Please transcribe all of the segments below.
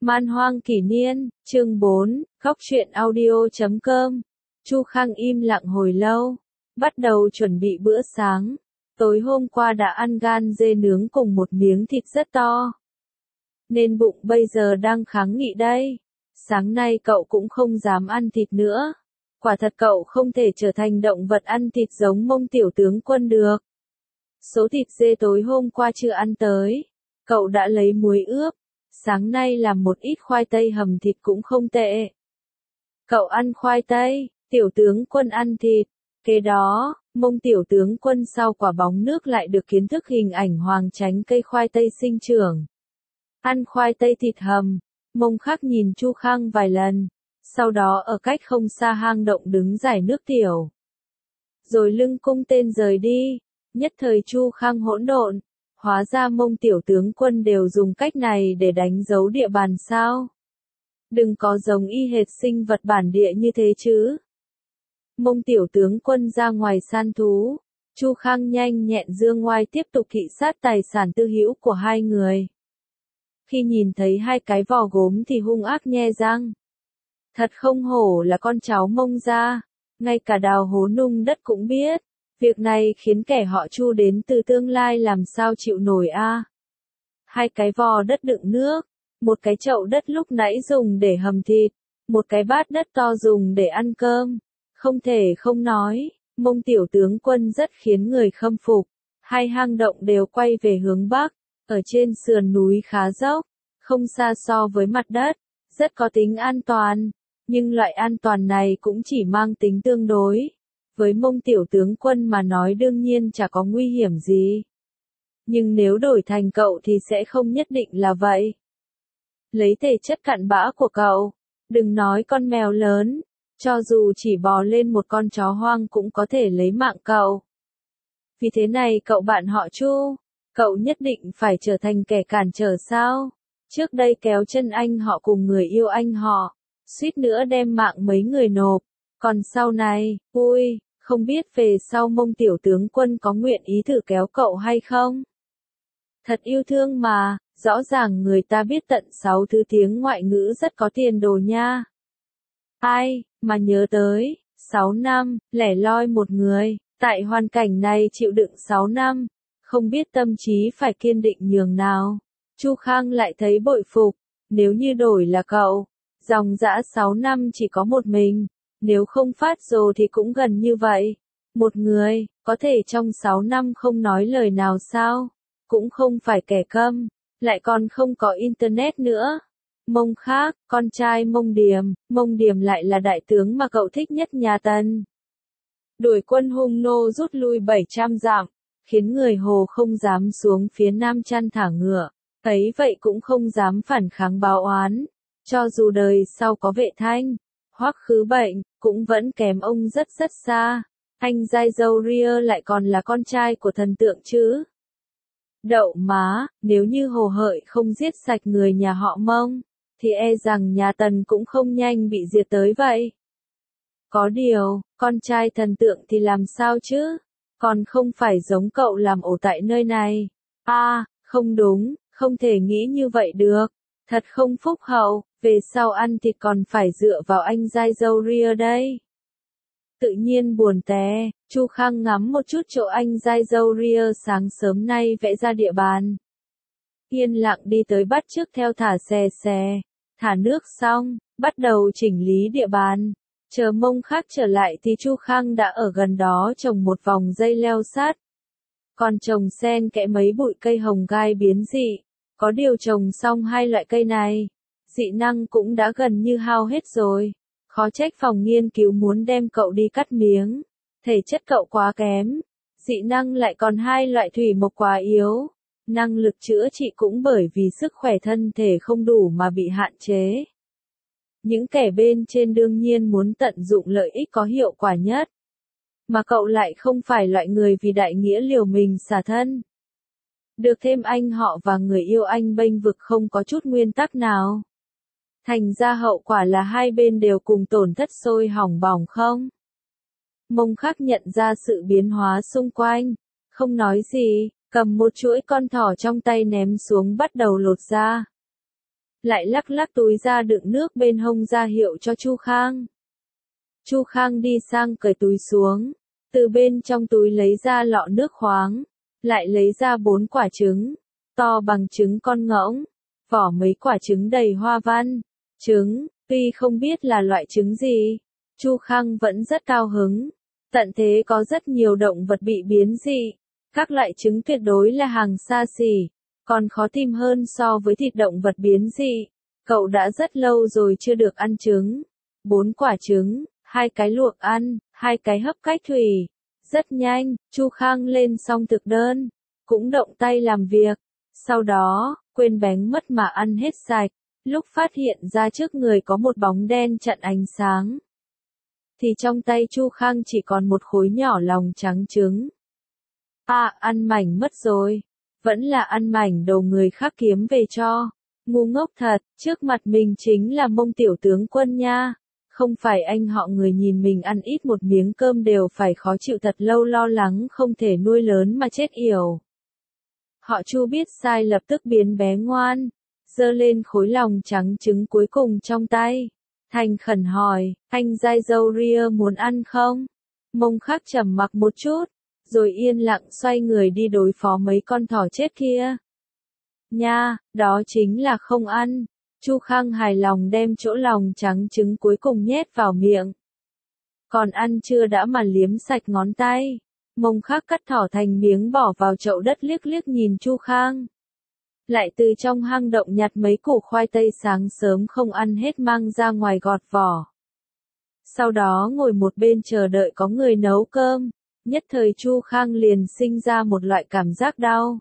Man hoang kỷ niên, chương 4, góc truyện audio.com. Chu Khang im lặng hồi lâu, bắt đầu chuẩn bị bữa sáng. Tối hôm qua đã ăn gan dê nướng cùng một miếng thịt rất to, nên bụng bây giờ đang kháng nghị đây. Sáng nay cậu cũng không dám ăn thịt nữa. Quả thật cậu không thể trở thành động vật ăn thịt giống Mông tiểu tướng quân được. Số thịt dê tối hôm qua chưa ăn tới, cậu đã lấy muối ướp. Sáng nay làm một ít khoai tây hầm thịt cũng không tệ. Cậu ăn khoai tây, tiểu tướng quân ăn thịt. Kế đó, Mông tiểu tướng quân sau quả bóng nước lại được kiến thức hình ảnh hoàng tránh cây khoai tây sinh trưởng. Ăn khoai tây thịt hầm, Mông Khắc nhìn Chu Khang vài lần, sau đó ở cách không xa hang động đứng giải nước tiểu. Rồi lưng cung tên rời đi, nhất thời Chu Khang hỗn độn. Hóa ra Mông tiểu tướng quân đều dùng cách này để đánh dấu địa bàn sao? Đừng có giống y hệt sinh vật bản địa như thế chứ. Mông tiểu tướng quân ra ngoài săn thú, Chu Khang nhanh nhẹn dương ngoai tiếp tục thị sát tài sản tư hữu của hai người. Khi nhìn thấy hai cái vò gốm thì hung ác nhe răng. Thật không hổ là con cháu Mông gia, ngay cả đào hố nung đất cũng biết. Việc này khiến kẻ họ Chu đến từ tương lai làm sao chịu nổi a. Hai cái vò đất đựng nước, một cái chậu đất lúc nãy dùng để hầm thịt, một cái bát đất to dùng để ăn cơm. Không thể không nói, Mông tiểu tướng quân rất khiến người khâm phục. Hai hang động đều quay về hướng bắc, ở trên sườn núi khá dốc, không xa so với mặt đất, rất có tính an toàn. Nhưng loại an toàn này cũng chỉ mang tính tương đối. Với Mông tiểu tướng quân mà nói đương nhiên chả có nguy hiểm gì. Nhưng nếu đổi thành cậu thì sẽ không nhất định là vậy. Lấy thể chất cặn bã của cậu, đừng nói con mèo lớn, cho dù chỉ bò lên một con chó hoang cũng có thể lấy mạng cậu. Vì thế này cậu bạn họ Chu, cậu nhất định phải trở thành kẻ cản trở sao? Trước đây kéo chân anh họ cùng người yêu anh họ, suýt nữa đem mạng mấy người nộp. Còn sau này, ui, không biết về sau Mông tiểu tướng quân có nguyện ý thử kéo cậu hay không? Thật yêu thương mà, rõ ràng người ta biết tận 6 thứ tiếng ngoại ngữ rất có tiền đồ nha. Ai, mà nhớ tới, 6 năm, lẻ loi một người, tại hoàn cảnh này chịu đựng 6 năm, không biết tâm trí phải kiên định nhường nào. Chu Khang lại thấy bội phục, nếu như đổi là cậu, dòng dã 6 năm chỉ có một mình. Nếu không phát rồ thì cũng gần như vậy. Một người, có thể trong 6 năm không nói lời nào sao? Cũng không phải kẻ câm, lại còn không có internet nữa. Mông Khác, con trai Mông Điềm lại là đại tướng mà cậu thích nhất nhà Tần. Đuổi quân hung nô rút lui 700 dặm, khiến người Hồ không dám xuống phía Nam chăn thả ngựa, ấy vậy cũng không dám phản kháng báo oán. Cho dù đời sau có Vệ Thanh, Hoắc Khứ Bệnh, cũng vẫn kém ông rất xa. Anh giai dâu ria lại còn là con trai của thần tượng chứ. Đậu má, nếu như Hồ Hợi không giết sạch người nhà họ Mông, thì e rằng nhà Tần cũng không nhanh bị diệt tới vậy. Có điều, con trai thần tượng thì làm sao chứ? Còn không phải giống cậu làm ổ tại nơi này. Không đúng, không thể nghĩ như vậy được. Thật không phúc hậu, về sau ăn thịt còn phải dựa vào anh giai dâu ria đây. Tự nhiên buồn té, Chu Khang ngắm một chút chỗ anh giai dâu ria sáng sớm nay vẽ ra địa bàn. Yên lặng đi tới bắt chước theo thả xè, thả nước xong, bắt đầu chỉnh lý địa bàn. Chờ Mông Khác trở lại thì Chu Khang đã ở gần đó trồng một vòng dây leo sắt. Còn trồng xen kẽ mấy bụi cây hồng gai biến dị. Có điều trồng xong hai loại cây này, dị năng cũng đã gần như hao hết rồi. Khó trách phòng nghiên cứu muốn đem cậu đi cắt miếng. Thể chất cậu quá kém, dị năng lại còn hai loại thủy mộc quá yếu. Năng lực chữa trị cũng bởi vì sức khỏe thân thể không đủ mà bị hạn chế. Những kẻ bên trên đương nhiên muốn tận dụng lợi ích có hiệu quả nhất. Mà cậu lại không phải loại người vì đại nghĩa liều mình xả thân. Được thêm anh họ và người yêu anh bênh vực không có chút nguyên tắc nào. Thành ra hậu quả là hai bên đều cùng tổn thất sôi hỏng bỏng không? Mông Khắc nhận ra sự biến hóa xung quanh, không nói gì, cầm một chuỗi con thỏ trong tay ném xuống bắt đầu lột ra. lại lắc lắc túi da đựng nước bên hông ra hiệu cho Chu Khang. Chu Khang đi sang cởi túi xuống, từ bên trong túi lấy ra lọ nước khoáng, lại lấy ra 4 quả trứng, to bằng trứng con ngỗng, vỏ mấy quả trứng đầy hoa văn. Trứng, tuy không biết là loại trứng gì, Chu Khang vẫn rất cao hứng. Tận thế có rất nhiều động vật bị biến dị, các loại trứng tuyệt đối là hàng xa xỉ, còn khó tìm hơn so với thịt động vật biến dị. Cậu đã rất lâu rồi chưa được ăn trứng. 4 quả trứng, 2 cái luộc ăn, 2 cái hấp cách thủy. Rất nhanh, Chu Khang lên xong thực đơn, cũng động tay làm việc. Sau đó, quên bén mất mà ăn hết sạch. Lúc phát hiện ra trước người có một bóng đen chặn ánh sáng, thì trong tay Chu Khang chỉ còn một khối nhỏ lòng trắng trứng. Ăn mảnh mất rồi. Vẫn là ăn mảnh đồ người khác kiếm về cho. Ngu ngốc thật, trước mặt mình chính là Mông tiểu tướng quân nha. Không phải anh họ người nhìn mình ăn ít một miếng cơm đều phải khó chịu thật lâu lo lắng không thể nuôi lớn mà chết yểu. Họ Chu biết sai lập tức biến bé ngoan, giơ lên khối lòng trắng trứng cuối cùng trong tay. Thành khẩn hỏi, anh dai dâu ria muốn ăn không? Mông Khắc trầm mặc một chút, rồi yên lặng xoay người đi đối phó mấy con thỏ chết kia. Nha, đó chính là không ăn. Chu Khang hài lòng đem chỗ lòng trắng trứng cuối cùng nhét vào miệng. Còn ăn chưa đã mà liếm sạch ngón tay. Mông Khắc cắt thỏ thành miếng bỏ vào chậu đất liếc liếc nhìn Chu Khang. Lại từ trong hang động nhặt mấy củ khoai tây sáng sớm không ăn hết mang ra ngoài gọt vỏ. Sau đó ngồi một bên chờ đợi có người nấu cơm. Nhất thời Chu Khang liền sinh ra một loại cảm giác đau.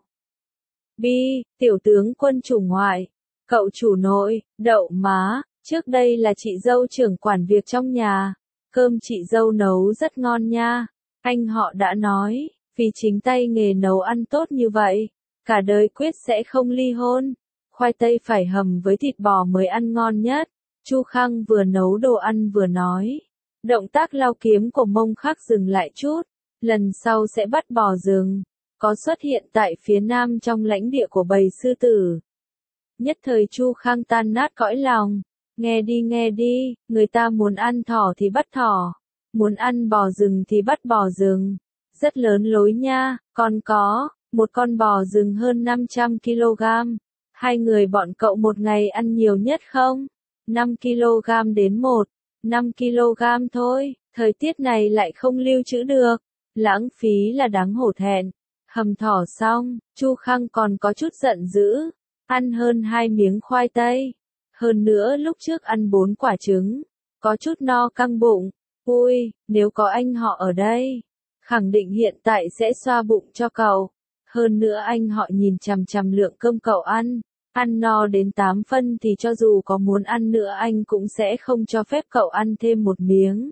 Bi, tiểu tướng quân chủ ngoại, cậu chủ nội, đậu má, trước đây là chị dâu trưởng quản việc trong nhà. Cơm chị dâu nấu rất ngon nha. Anh họ đã nói, vì chính tay nghề nấu ăn tốt như vậy, cả đời quyết sẽ không ly hôn. Khoai tây phải hầm với thịt bò mới ăn ngon nhất. Chu Khang vừa nấu đồ ăn vừa nói. Động tác lao kiếm của Mông Khắc dừng lại chút. Lần sau sẽ bắt bò rừng. Có xuất hiện tại phía nam trong lãnh địa của bầy sư tử. Nhất thời Chu Khang tan nát cõi lòng. Nghe đi, người ta muốn ăn thỏ thì bắt thỏ. Muốn ăn bò rừng thì bắt bò rừng. Rất lớn lối nha, còn có, một con bò rừng hơn 500 kg. Hai người bọn cậu một ngày ăn nhiều nhất không? 5 kg đến 5 kg thôi, thời tiết này lại không lưu trữ được. Lãng phí là đáng hổ thẹn. Hầm thỏ xong, Chu Khang còn có chút giận dữ. Ăn hơn 2 miếng khoai tây. Hơn nữa lúc trước ăn 4 quả trứng. Có chút no căng bụng. Ui, nếu có anh họ ở đây, khẳng định hiện tại sẽ xoa bụng cho cậu. Hơn nữa anh họ nhìn chằm chằm lượng cơm cậu ăn no đến 8 phân thì cho dù có muốn ăn nữa anh cũng sẽ không cho phép cậu ăn thêm một miếng.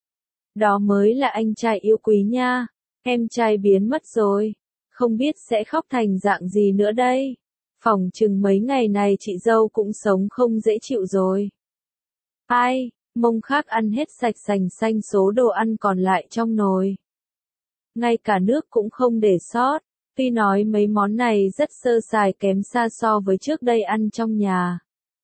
Đó mới là anh trai yêu quý nha. Em trai biến mất rồi, không biết sẽ khóc thành dạng gì nữa đây. Phỏng chừng mấy ngày này chị dâu cũng sống không dễ chịu rồi. Ai? Mông Khắc ăn hết sạch sành xanh số đồ ăn còn lại trong nồi. Ngay cả nước cũng không để sót. Tuy nói mấy món này rất sơ sài kém xa so với trước đây ăn trong nhà.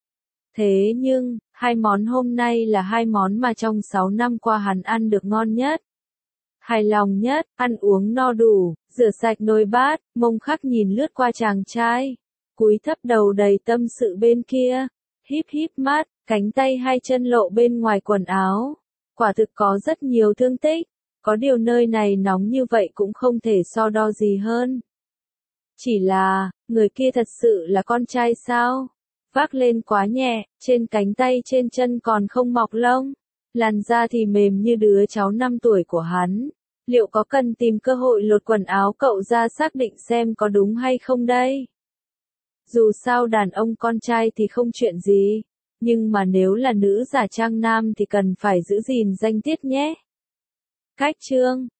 Thế nhưng, 2 món hôm nay là 2 món mà trong 6 năm qua hắn ăn được ngon nhất. Hài lòng nhất, ăn uống no đủ, rửa sạch nồi bát, Mông Khắc nhìn lướt qua chàng trai. Cúi thấp đầu đầy tâm sự bên kia. Híp híp mắt, cánh tay hai chân lộ bên ngoài quần áo. Quả thực có rất nhiều thương tích. Có điều nơi này nóng như vậy cũng không thể so đo gì hơn. Chỉ là, người kia thật sự là con trai sao? Vác lên quá nhẹ, trên cánh tay trên chân còn không mọc lông. Làn da thì mềm như đứa cháu 5 tuổi của hắn. Liệu có cần tìm cơ hội lột quần áo cậu ra xác định xem có đúng hay không đây? Dù sao đàn ông con trai thì không chuyện gì. Nhưng mà nếu là nữ giả trang nam thì cần phải giữ gìn danh tiết nhé. Cách chương